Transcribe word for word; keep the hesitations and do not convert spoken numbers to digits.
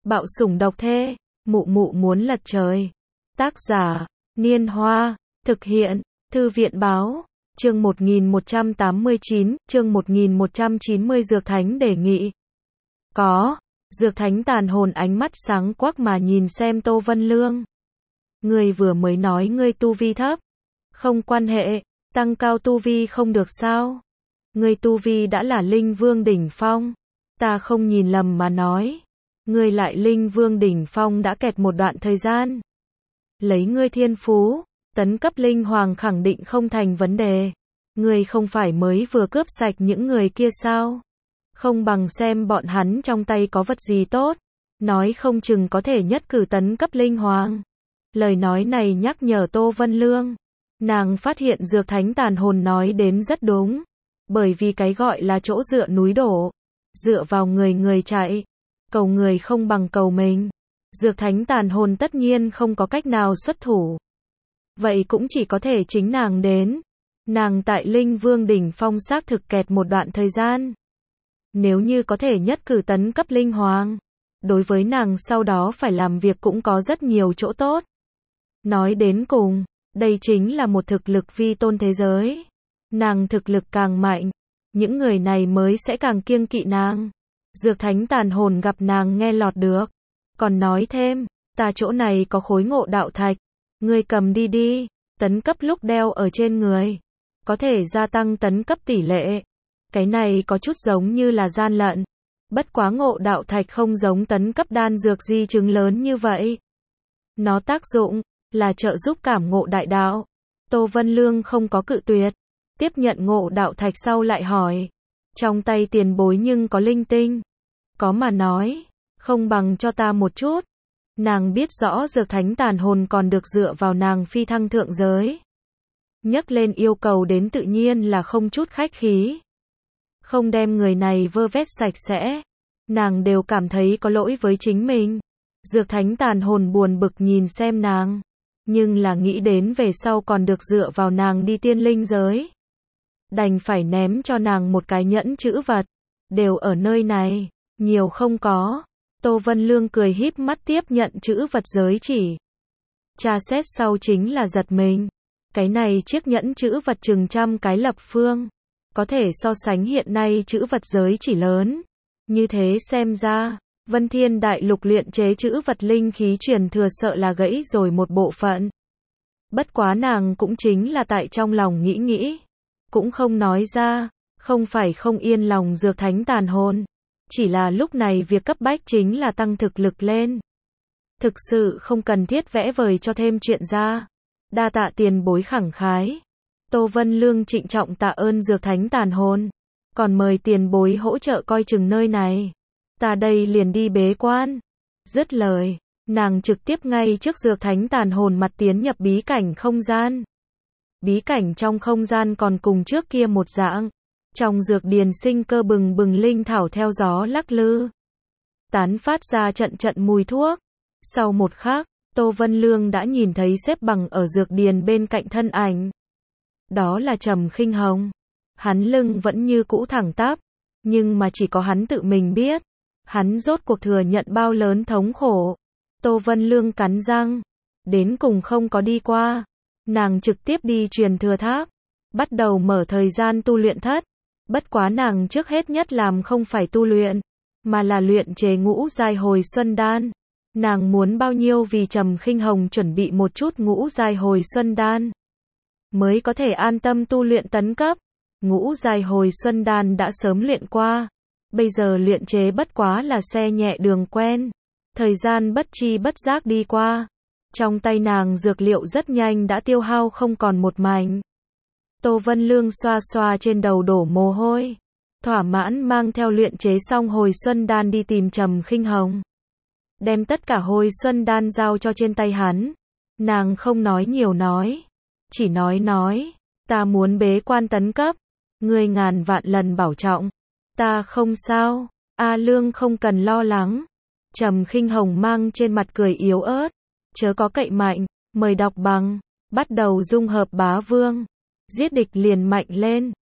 Bạo sủng độc thê, mụ mụ muốn lật trời. Tác giả, Niên Hoa, thực hiện, Thư viện báo, chương một nghìn một trăm tám mươi chín, chương một nghìn một trăm chín mươi Dược Thánh đề nghị. Có, Dược Thánh tàn hồn ánh mắt sáng quắc mà nhìn xem Tô Vân Lương. Ngươi vừa mới nói ngươi tu vi thấp. Không quan hệ, tăng cao tu vi không được sao? Ngươi tu vi đã là linh vương đỉnh phong. Ta không nhìn lầm mà nói. Ngươi lại linh vương đỉnh phong đã kẹt một đoạn thời gian. Lấy ngươi thiên phú, tấn cấp linh hoàng khẳng định không thành vấn đề. Ngươi không phải mới vừa cướp sạch những người kia sao? Không bằng xem bọn hắn trong tay có vật gì tốt. Nói không chừng có thể nhất cử tấn cấp linh hoàng. Lời nói này nhắc nhở Tô Vân Lương. Nàng phát hiện Dược Thánh tàn hồn nói đến rất đúng. Bởi vì cái gọi là chỗ dựa núi đổ. Dựa vào người người chạy. Cầu người không bằng cầu mình. Dược Thánh tàn hồn tất nhiên không có cách nào xuất thủ. Vậy cũng chỉ có thể chính nàng đến. Nàng tại Linh Vương đỉnh phong xác thực kẹt một đoạn thời gian. Nếu như có thể nhất cử tấn cấp linh hoàng, đối với nàng sau đó phải làm việc cũng có rất nhiều chỗ tốt. Nói đến cùng, đây chính là một thực lực vi tôn thế giới. Nàng thực lực càng mạnh, những người này mới sẽ càng kiêng kỵ nàng. Dược Thánh tàn hồn gặp nàng nghe lọt được, còn nói thêm, ta chỗ này có khối ngộ đạo thạch, ngươi cầm đi đi, tấn cấp lúc đeo ở trên người, có thể gia tăng tấn cấp tỷ lệ. Cái này có chút giống như là gian lận, bất quá ngộ đạo thạch không giống tấn cấp đan dược di chứng lớn như vậy. Nó tác dụng là trợ giúp cảm ngộ đại đạo. Tô Vân Lương không có cự tuyệt, tiếp nhận ngộ đạo thạch sau lại hỏi, trong tay tiền bối nhưng có linh tinh. Có mà nói, không bằng cho ta một chút. Nàng biết rõ Dược Thánh tàn hồn còn được dựa vào nàng phi thăng thượng giới. Nhắc lên yêu cầu đến tự nhiên là không chút khách khí. Không đem người này vơ vét sạch sẽ, nàng đều cảm thấy có lỗi với chính mình. Dược Thánh tàn hồn buồn bực nhìn xem nàng, nhưng là nghĩ đến về sau còn được dựa vào nàng đi tiên linh giới. Đành phải ném cho nàng một cái nhẫn chữ vật, đều ở nơi này, nhiều không có. Tô Vân Lương cười híp mắt tiếp nhận chữ vật giới chỉ. Tra xét sau chính là giật mình. Cái này chiếc nhẫn chữ vật chừng trăm cái lập phương. Có thể so sánh hiện nay chữ vật giới chỉ lớn. Như thế xem ra, Vân Thiên Đại Lục luyện chế chữ vật linh khí truyền thừa sợ là gãy rồi một bộ phận. Bất quá nàng cũng chính là tại trong lòng nghĩ nghĩ. Cũng không nói ra, không phải không yên lòng Dược Thánh tàn hồn. Chỉ là lúc này việc cấp bách chính là tăng thực lực lên. Thực sự không cần thiết vẽ vời cho thêm chuyện ra. Đa tạ tiền bối khẳng khái. Tô Vân Lương trịnh trọng tạ ơn Dược Thánh tàn hồn. Còn mời tiền bối hỗ trợ coi chừng nơi này. Ta đây liền đi bế quan. Dứt lời, nàng trực tiếp ngay trước Dược Thánh tàn hồn mặt tiến nhập bí cảnh không gian. Bí cảnh trong không gian còn cùng trước kia một dạng. Trong dược điền sinh cơ bừng bừng linh thảo theo gió lắc lư. Tán phát ra trận trận mùi thuốc. Sau một khắc, Tô Vân Lương đã nhìn thấy xếp bằng ở dược điền bên cạnh thân ảnh. Đó là Trầm Khinh Hồng. Hắn lưng vẫn như cũ thẳng tắp, nhưng mà chỉ có hắn tự mình biết. Hắn rốt cuộc thừa nhận bao lớn thống khổ. Tô Vân Lương cắn răng, đến cùng không có đi qua. Nàng trực tiếp đi truyền thừa tháp, bắt đầu mở thời gian tu luyện thất. Bất quá nàng trước hết nhất làm không phải tu luyện, mà là luyện chế ngũ giai hồi xuân đan. Nàng muốn bao nhiêu vì Trầm Khinh Hồng chuẩn bị một chút ngũ giai hồi xuân đan, mới có thể an tâm tu luyện tấn cấp. Ngũ giai hồi xuân đan đã sớm luyện qua, bây giờ luyện chế bất quá là xe nhẹ đường quen. Thời gian bất chi bất giác đi qua, trong tay nàng dược liệu rất nhanh đã tiêu hao không còn một mảnh. Tô Vân Lương xoa xoa trên đầu đổ mồ hôi, thỏa mãn mang theo luyện chế xong hồi xuân đan đi tìm Trầm Khinh Hồng. Đem tất cả hồi xuân đan giao cho trên tay hắn. Nàng không nói nhiều nói, chỉ nói nói, ta muốn bế quan tấn cấp, ngươi ngàn vạn lần bảo trọng. Ta không sao, A Lương không cần lo lắng. Trầm Khinh Hồng mang trên mặt cười yếu ớt, chớ có cậy mạnh, mời đọc bằng, bắt đầu dung hợp bá vương. Giết địch liền mạnh lên.